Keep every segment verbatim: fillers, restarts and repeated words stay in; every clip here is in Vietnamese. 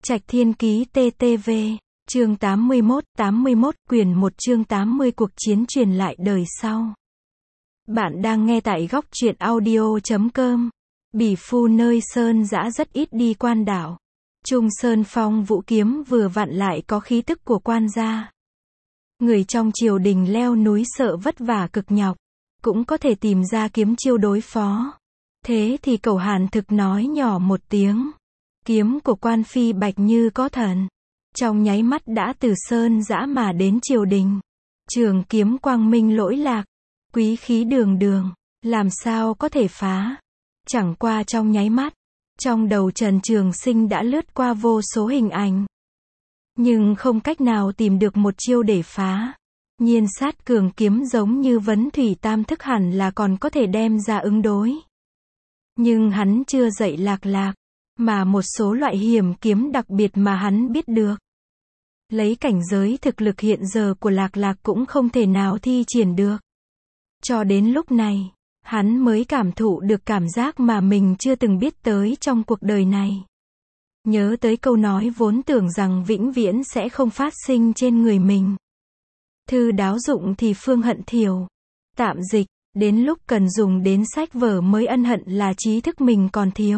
Trạch Thiên Ký tê tê vê, chương tám mươi mốt, tám mươi mốt, quyển một chương tám mươi cuộc chiến truyền lại đời sau. Bạn đang nghe tại góc truyện audio chấm com. Bỉ phu nơi sơn dã rất ít đi quan đảo. Trung Sơn Phong Vũ kiếm vừa vặn lại có khí tức của quan gia. Người trong triều đình leo núi sợ vất vả cực nhọc, cũng có thể tìm ra kiếm chiêu đối phó. Thế thì Cẩu Hàn Thực nói nhỏ một tiếng. Kiếm của quan phi Bạch như có thần. Trong nháy mắt đã từ sơn dã mà đến triều đình. Trường kiếm quang minh lỗi lạc. Quý khí đường đường. Làm sao có thể phá. Chẳng qua trong nháy mắt. Trong đầu Trần Trường Sinh đã lướt qua vô số hình ảnh. Nhưng không cách nào tìm được một chiêu để phá. Nhiên sát cường kiếm giống như vấn thủy tam thức hẳn là còn có thể đem ra ứng đối. Nhưng hắn chưa dạy Lạc Lạc. Mà một số loại hiểm kiếm đặc biệt mà hắn biết được. Lấy cảnh giới thực lực hiện giờ của Lạc Lạc cũng không thể nào thi triển được. Cho đến lúc này, hắn mới cảm thụ được cảm giác mà mình chưa từng biết tới trong cuộc đời này. Nhớ tới câu nói vốn tưởng rằng vĩnh viễn sẽ không phát sinh trên người mình. Thư đáo dụng thì phương hận thiểu. Tạm dịch, đến lúc cần dùng đến sách vở mới ân hận là trí thức mình còn thiếu.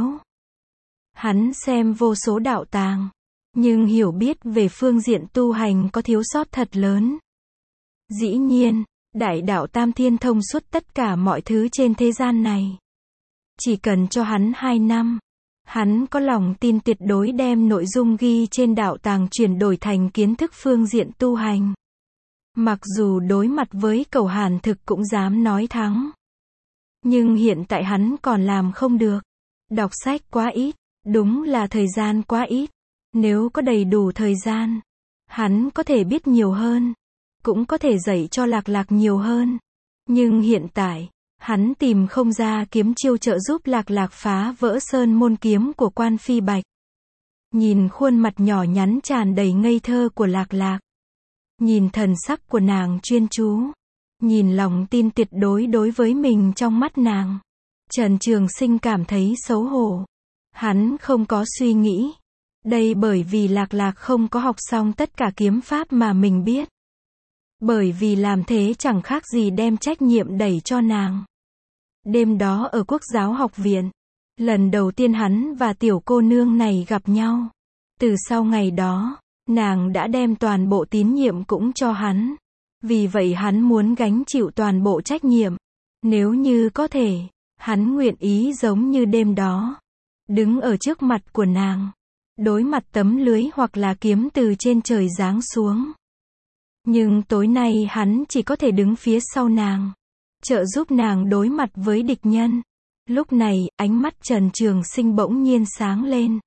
Hắn xem vô số đạo tàng, nhưng hiểu biết về phương diện tu hành có thiếu sót thật lớn. Dĩ nhiên, đại đạo Tam Thiên thông suốt tất cả mọi thứ trên thế gian này. Chỉ cần cho hắn hai năm, hắn có lòng tin tuyệt đối đem nội dung ghi trên đạo tàng chuyển đổi thành kiến thức phương diện tu hành. Mặc dù đối mặt với Cẩu Hàn Thực cũng dám nói thắng. Nhưng hiện tại hắn còn làm không được. Đọc sách quá ít. Đúng là thời gian quá ít. Nếu có đầy đủ thời gian, hắn có thể biết nhiều hơn. Cũng có thể dạy cho Lạc Lạc nhiều hơn. Nhưng hiện tại, hắn tìm không ra kiếm chiêu trợ giúp Lạc Lạc phá vỡ sơn môn kiếm của quan phi Bạch. Nhìn khuôn mặt nhỏ nhắn tràn đầy ngây thơ của Lạc Lạc. Nhìn thần sắc của nàng chuyên chú. Nhìn lòng tin tuyệt đối đối với mình trong mắt nàng. Trần Trường Sinh cảm thấy xấu hổ. Hắn không có suy nghĩ. Đây bởi vì Lạc Lạc không có học xong tất cả kiếm pháp mà mình biết. Bởi vì làm thế chẳng khác gì đem trách nhiệm đẩy cho nàng. Đêm đó ở Quốc giáo học viện, lần đầu tiên hắn và tiểu cô nương này gặp nhau. Từ sau ngày đó, nàng đã đem toàn bộ tín nhiệm cũng cho hắn. Vì vậy hắn muốn gánh chịu toàn bộ trách nhiệm. Nếu như có thể, hắn nguyện ý giống như đêm đó. Đứng ở trước mặt của nàng. Đối mặt tấm lưới hoặc là kiếm từ trên trời giáng xuống. Nhưng tối nay hắn chỉ có thể đứng phía sau nàng. Trợ giúp nàng đối mặt với địch nhân. Lúc này, ánh mắt Trần Trường Sinh bỗng nhiên sáng lên.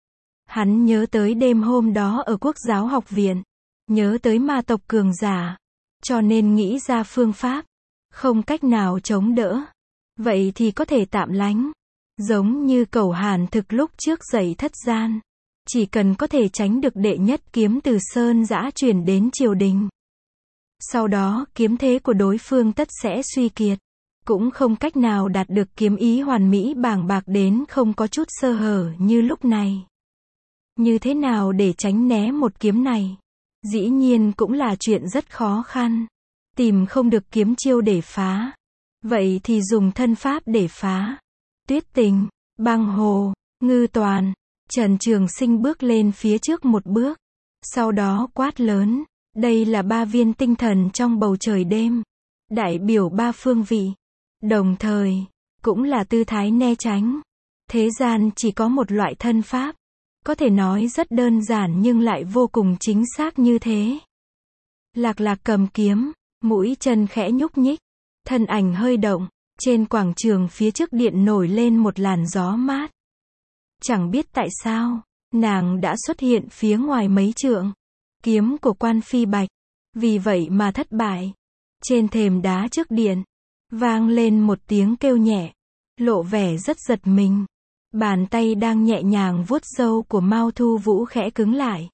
Hắn nhớ tới đêm hôm đó ở Quốc giáo học viện. Nhớ tới ma tộc cường giả. Cho nên nghĩ ra phương pháp. Không cách nào chống đỡ. Vậy thì có thể tạm lánh. Giống như Cẩu Hàn Thực lúc trước dạy thất gian. Chỉ cần có thể tránh được đệ nhất kiếm từ sơn dã chuyển đến triều đình. Sau đó kiếm thế của đối phương tất sẽ suy kiệt. Cũng không cách nào đạt được kiếm ý hoàn mỹ bàng bạc đến không có chút sơ hở như lúc này. Như thế nào để tránh né một kiếm này? Dĩ nhiên cũng là chuyện rất khó khăn. Tìm không được kiếm chiêu để phá. Vậy thì dùng thân pháp để phá. Tuyết Tình, Băng Hồ, Ngư Toàn. Trần Trường Sinh bước lên phía trước một bước. Sau đó quát lớn. Đây là ba viên tinh thần trong bầu trời đêm. Đại biểu ba phương vị. Đồng thời, cũng là tư thái né tránh. Thế gian chỉ có một loại thân pháp. Có thể nói rất đơn giản nhưng lại vô cùng chính xác như thế. Lạc Lạc cầm kiếm, mũi chân khẽ nhúc nhích. Thân ảnh hơi động. Trên quảng trường phía trước điện nổi lên một làn gió mát. Chẳng biết tại sao, nàng đã xuất hiện phía ngoài mấy trượng. Kiếm của quan phi Bạch. Vì vậy mà thất bại. Trên thềm đá trước điện, vang lên một tiếng kêu nhẹ. Lộ vẻ rất giật mình. Bàn tay đang nhẹ nhàng vuốt râu của Mao Thu Vũ khẽ cứng lại.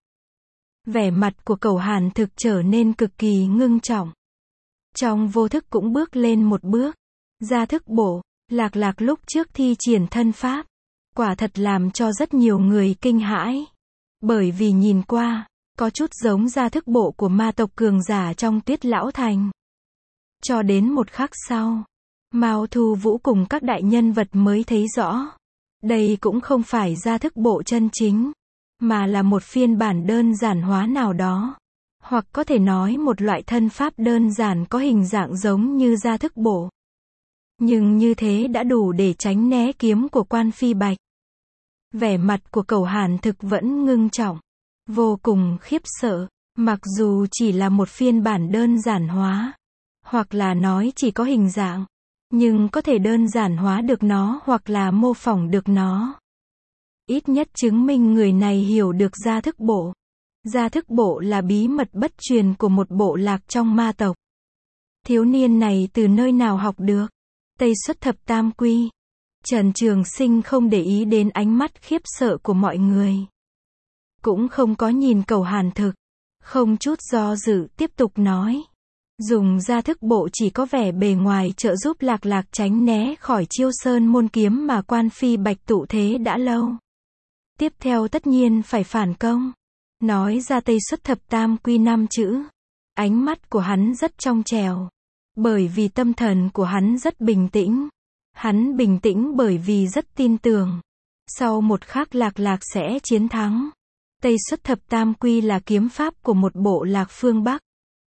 Vẻ mặt của Cẩu Hàn Thực trở nên cực kỳ ngưng trọng. Trong vô thức cũng bước lên một bước. Ra thức bổ, Lạc Lạc lúc trước thi triển thân pháp. Quả thật làm cho rất nhiều người kinh hãi. Bởi vì nhìn qua, có chút giống gia thức bộ của ma tộc cường giả trong Tuyết Lão Thành. Cho đến một khắc sau, Mao Thu Vũ cùng các đại nhân vật mới thấy rõ. Đây cũng không phải gia thức bộ chân chính, mà là một phiên bản đơn giản hóa nào đó. Hoặc có thể nói một loại thân pháp đơn giản có hình dạng giống như gia thức bộ. Nhưng như thế đã đủ để tránh né kiếm của Quan Phi Bạch. Vẻ mặt của Cẩu Hàn Thực vẫn ngưng trọng, vô cùng khiếp sợ, mặc dù chỉ là một phiên bản đơn giản hóa, hoặc là nói chỉ có hình dạng, nhưng có thể đơn giản hóa được nó hoặc là mô phỏng được nó. Ít nhất chứng minh người này hiểu được gia thức bộ. Gia thức bộ là bí mật bất truyền của một bộ lạc trong ma tộc. Thiếu niên này từ nơi nào học được? Tây xuất thập tam quy. Trần Trường Sinh không để ý đến ánh mắt khiếp sợ của mọi người. Cũng không có nhìn Cẩu Hàn Thực. Không chút do dự tiếp tục nói. Dùng gia thức bộ chỉ có vẻ bề ngoài trợ giúp Lạc Lạc tránh né khỏi chiêu sơn môn kiếm mà Quan Phi Bạch tụ thế đã lâu. Tiếp theo tất nhiên phải phản công. Nói ra Tây xuất thập tam quy năm chữ. Ánh mắt của hắn rất trong trẻo. Bởi vì tâm thần của hắn rất bình tĩnh. Hắn bình tĩnh bởi vì rất tin tưởng. Sau một khắc Lạc Lạc sẽ chiến thắng. Tây xuất thập tam quy là kiếm pháp của một bộ lạc phương Bắc.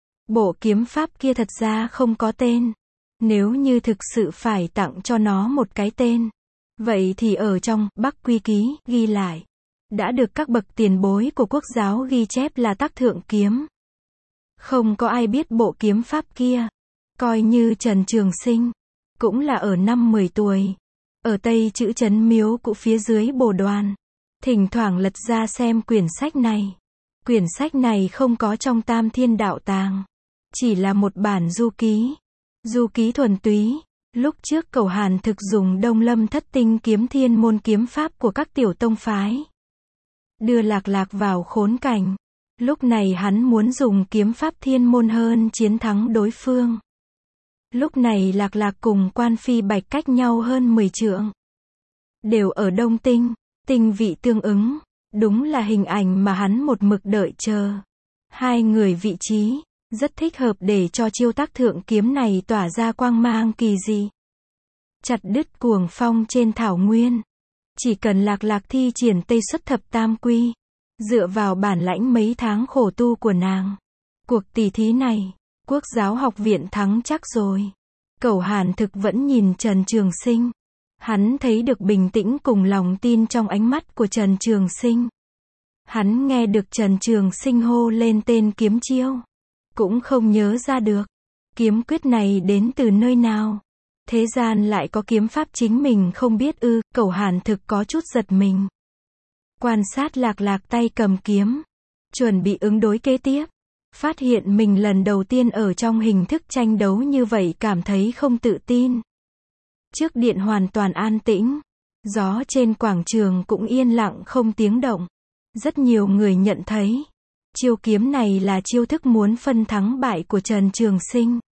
Bộ kiếm pháp kia thật ra không có tên. Nếu như thực sự phải tặng cho nó một cái tên, vậy thì ở trong Bắc Quy Ký ghi lại. Đã được các bậc tiền bối của quốc giáo ghi chép là Tắc Thượng Kiếm. Không có ai biết bộ kiếm pháp kia. Coi như Trần Trường Sinh, cũng là ở năm mười tuổi. Ở Tây chữ Trấn Miếu Cũ phía dưới Bồ Đoàn. Thỉnh thoảng lật ra xem quyển sách này. Quyển sách này không có trong Tam Thiên Đạo Tàng. Chỉ là một bản du ký. Du ký thuần túy. Lúc trước Cẩu Hàn Thực dùng Đông Lâm Thất Tinh kiếm thiên môn kiếm pháp của các tiểu tông phái. Đưa Lạc Lạc vào khốn cảnh. Lúc này hắn muốn dùng kiếm pháp thiên môn hơn chiến thắng đối phương. Lúc này Lạc Lạc cùng Quan Phi Bạch cách nhau hơn mười trượng. Đều ở Đông Tinh, tinh vị tương ứng. Đúng là hình ảnh mà hắn một mực đợi chờ. Hai người vị trí, rất thích hợp để cho chiêu Tắc Thượng Kiếm này tỏa ra quang mang kỳ dị. Chặt đứt cuồng phong trên thảo nguyên. Chỉ cần Lạc Lạc thi triển Tây xuất thập tam quy, dựa vào bản lãnh mấy tháng khổ tu của nàng. Cuộc tỷ thí này, Quốc giáo học viện thắng chắc rồi. Cẩu Hàn Thực vẫn nhìn Trần Trường Sinh. Hắn thấy được bình tĩnh cùng lòng tin trong ánh mắt của Trần Trường Sinh. Hắn nghe được Trần Trường Sinh hô lên tên kiếm chiêu. Cũng không nhớ ra được. Kiếm quyết này đến từ nơi nào? Thế gian lại có kiếm pháp chính mình không biết ư? Cẩu Hàn Thực có chút giật mình. Quan sát Lạc Lạc tay cầm kiếm. Chuẩn bị ứng đối kế tiếp. Phát hiện mình lần đầu tiên ở trong hình thức tranh đấu như vậy cảm thấy không tự tin. Trước điện hoàn toàn an tĩnh. Gió trên quảng trường cũng yên lặng không tiếng động. Rất nhiều người nhận thấy. Chiêu kiếm này là chiêu thức muốn phân thắng bại của Trần Trường Sinh.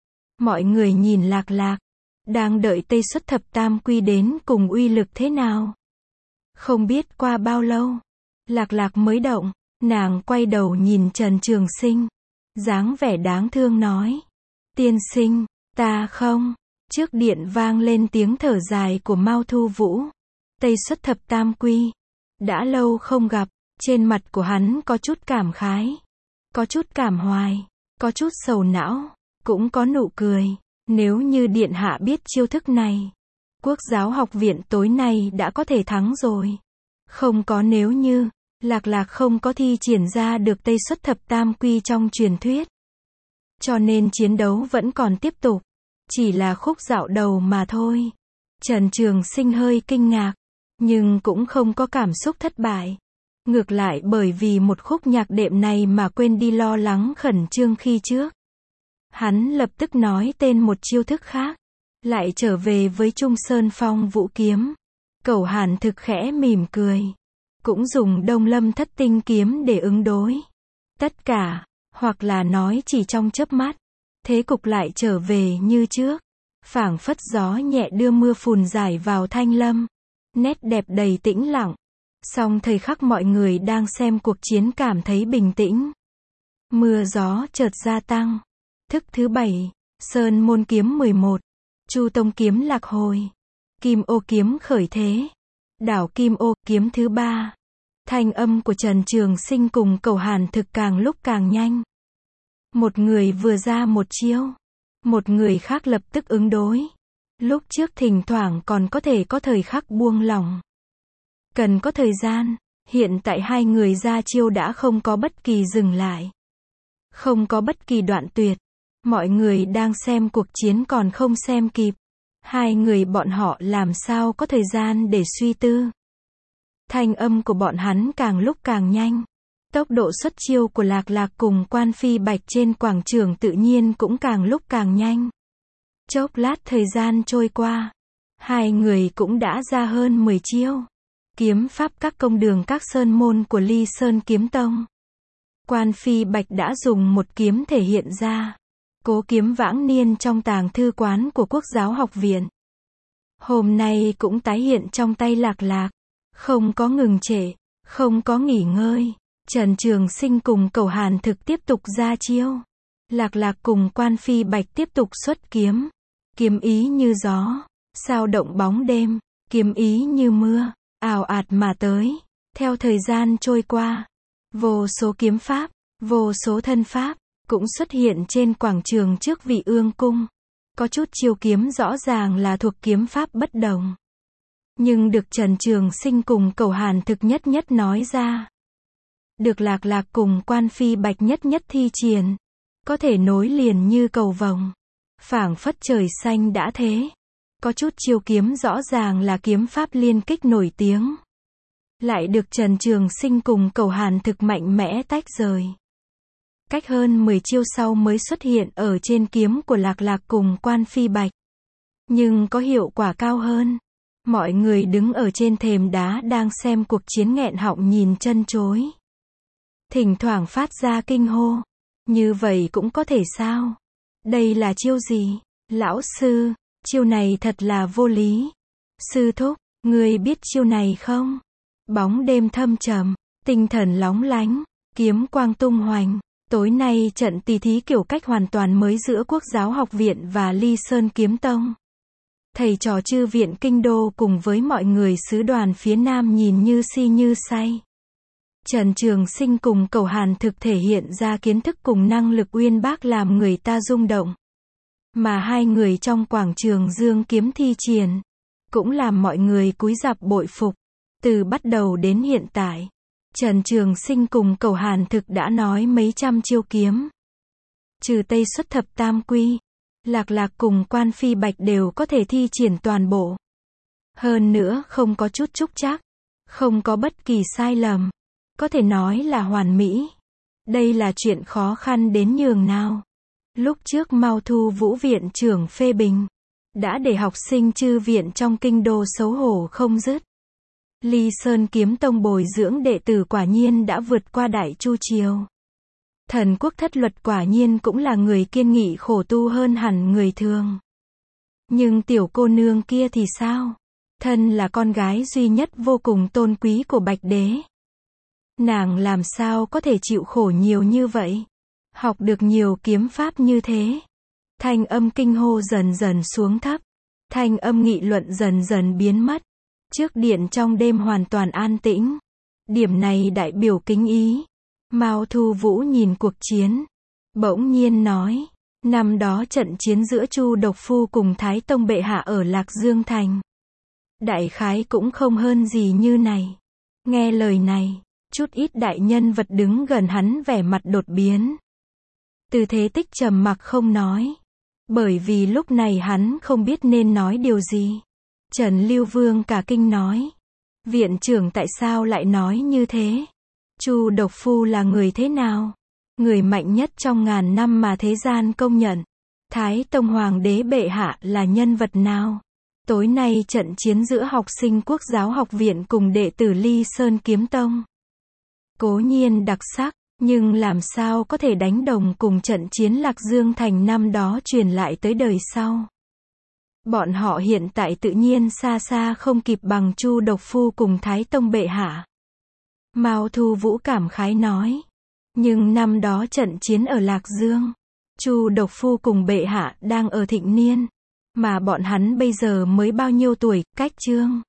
Mọi người nhìn Lạc Lạc. Đang đợi Tây xuất thập tam quy đến cùng uy lực thế nào. Không biết qua bao lâu. Lạc Lạc mới động. Nàng quay đầu nhìn Trần Trường Sinh. Dáng vẻ đáng thương nói. Tiên sinh, ta không. Trước điện vang lên tiếng thở dài của Mao Thu Vũ. Tây xuất thập tam quy. Đã lâu không gặp. Trên mặt của hắn có chút cảm khái. Có chút cảm hoài. Có chút sầu não. Cũng có nụ cười. Nếu như điện hạ biết chiêu thức này. Quốc giáo học viện tối nay đã có thể thắng rồi. Không có nếu như. Lạc Lạc không có thi triển ra được Tây xuất thập tam quy trong truyền thuyết. Cho nên chiến đấu vẫn còn tiếp tục. Chỉ là khúc dạo đầu mà thôi. Trần Trường Sinh hơi kinh ngạc. Nhưng cũng không có cảm xúc thất bại. Ngược lại bởi vì một khúc nhạc đệm này mà quên đi lo lắng khẩn trương khi trước. Hắn lập tức nói tên một chiêu thức khác. Lại trở về với Trung Sơn Phong Vũ Kiếm. Cẩu Hàn Thực khẽ mỉm cười. Cũng dùng Đông Lâm Thất Tinh kiếm để ứng đối. Tất cả, hoặc là nói chỉ trong chớp mắt, thế cục lại trở về như trước. Phảng phất gió nhẹ đưa mưa phùn rải vào thanh lâm. Nét đẹp đầy tĩnh lặng. Song thời khắc mọi người đang xem cuộc chiến cảm thấy bình tĩnh. Mưa gió chợt gia tăng. Thức thứ bảy, Sơn Môn kiếm mười một, Chu Tông kiếm lạc hồi, Kim Ô kiếm khởi thế, đảo Kim Ô kiếm thứ ba. Thanh âm của Trần Trường Sinh cùng Cẩu Hàn Thực càng lúc càng nhanh. Một người vừa ra một chiêu, một người khác lập tức ứng đối. Lúc trước thỉnh thoảng còn có thể có thời khắc buông lỏng. Cần có thời gian, hiện tại hai người ra chiêu đã không có bất kỳ dừng lại. Không có bất kỳ đoạn tuyệt. Mọi người đang xem cuộc chiến còn không xem kịp. Hai người bọn họ làm sao có thời gian để suy tư. Thanh âm của bọn hắn càng lúc càng nhanh. Tốc độ xuất chiêu của Lạc Lạc cùng Quan Phi Bạch trên quảng trường tự nhiên cũng càng lúc càng nhanh. Chốc lát thời gian trôi qua. Hai người cũng đã ra hơn mười chiêu. Kiếm pháp các công đường các sơn môn của Ly Sơn Kiếm Tông. Quan Phi Bạch đã dùng một kiếm thể hiện ra. Cố kiếm vãng niên trong tàng thư quán của Quốc giáo học viện. Hôm nay cũng tái hiện trong tay Lạc Lạc. Không có ngừng trễ, không có nghỉ ngơi. Trần Trường Sinh cùng Cẩu Hàn Thực tiếp tục ra chiêu. Lạc Lạc cùng Quan Phi Bạch tiếp tục xuất kiếm. Kiếm ý như gió, sao động bóng đêm, kiếm ý như mưa, ào ạt mà tới. Theo thời gian trôi qua, vô số kiếm pháp, vô số thân pháp, cũng xuất hiện trên quảng trường trước Vị Ương Cung. Có chút chiêu kiếm rõ ràng là thuộc kiếm pháp bất đồng. Nhưng được Trần Trường Sinh cùng Cẩu Hàn Thực nhất nhất nói ra. Được Lạc Lạc cùng Quan Phi Bạch nhất nhất thi triển. Có thể nối liền như cầu vồng. Phảng phất trời xanh đã thế. Có chút chiêu kiếm rõ ràng là kiếm pháp liên kích nổi tiếng. Lại được Trần Trường Sinh cùng Cẩu Hàn Thực mạnh mẽ tách rời. Cách hơn mười chiêu sau mới xuất hiện ở trên kiếm của Lạc Lạc cùng Quan Phi Bạch. Nhưng có hiệu quả cao hơn. Mọi người đứng ở trên thềm đá đang xem cuộc chiến nghẹn họng nhìn chân chối. Thỉnh thoảng phát ra kinh hô. Như vậy cũng có thể sao? Đây là chiêu gì? Lão sư, chiêu này thật là vô lý. Sư thúc, ngươi biết chiêu này không? Bóng đêm thâm trầm, tinh thần lóng lánh, kiếm quang tung hoành. Tối nay trận tỷ thí kiểu cách hoàn toàn mới giữa Quốc giáo học viện và Ly Sơn Kiếm Tông. Thầy trò chư viện kinh đô cùng với mọi người sứ đoàn phía Nam nhìn như si như say. Trần Trường Sinh cùng Cẩu Hàn Thực thể hiện ra kiến thức cùng năng lực uyên bác làm người ta rung động. Mà hai người trong quảng trường dương kiếm thi triển, cũng làm mọi người cúi rạp bội phục. Từ bắt đầu đến hiện tại, Trần Trường Sinh cùng Cẩu Hàn Thực đã nói mấy trăm chiêu kiếm. Trừ Tây xuất thập tam quy, Lạc Lạc cùng Quan Phi Bạch đều có thể thi triển toàn bộ. Hơn nữa không có chút trúc trắc, không có bất kỳ sai lầm. Có thể nói là hoàn mỹ. Đây là chuyện khó khăn đến nhường nào. Lúc trước Mao Thu Vũ viện trưởng phê bình, đã để học sinh chư viện trong kinh đô xấu hổ không dứt. Ly Sơn Kiếm Tông bồi dưỡng đệ tử quả nhiên đã vượt qua Đại Chu Triều. Thần Quốc Thất Luật quả nhiên cũng là người kiên nghị khổ tu hơn hẳn người thường. Nhưng tiểu cô nương kia thì sao? Thân là con gái duy nhất vô cùng tôn quý của Bạch Đế. Nàng làm sao có thể chịu khổ nhiều như vậy? Học được nhiều kiếm pháp như thế. Thanh âm kinh hô dần dần xuống thấp. Thanh âm nghị luận dần dần biến mất. Trước điện trong đêm hoàn toàn an tĩnh. Điểm này đại biểu kính ý. Mao Thu Vũ nhìn cuộc chiến. Bỗng nhiên nói. Năm đó trận chiến giữa Chu Độc Phu cùng Thái Tông bệ hạ ở Lạc Dương Thành. Đại khái cũng không hơn gì như này. Nghe lời này. Chút ít đại nhân vật đứng gần hắn vẻ mặt đột biến. Từ Thế Tích trầm mặc không nói. Bởi vì lúc này hắn không biết nên nói điều gì. Trần Lưu Vương cả kinh nói. Viện trưởng tại sao lại nói như thế? Chu Độc Phu là người thế nào? Người mạnh nhất trong ngàn năm mà thế gian công nhận. Thái Tông Hoàng đế bệ hạ là nhân vật nào? Tối nay trận chiến giữa học sinh Quốc giáo học viện cùng đệ tử Ly Sơn Kiếm Tông. Cố nhiên đặc sắc, nhưng làm sao có thể đánh đồng cùng trận chiến Lạc Dương Thành năm đó truyền lại tới đời sau. Bọn họ hiện tại tự nhiên xa xa không kịp bằng Chu Độc Phu cùng Thái Tông bệ hạ. Mao Thu Vũ cảm khái nói. Nhưng năm đó trận chiến ở Lạc Dương, Chu Độc Phu cùng bệ hạ đang ở thịnh niên, mà bọn hắn bây giờ mới bao nhiêu tuổi, cách Trương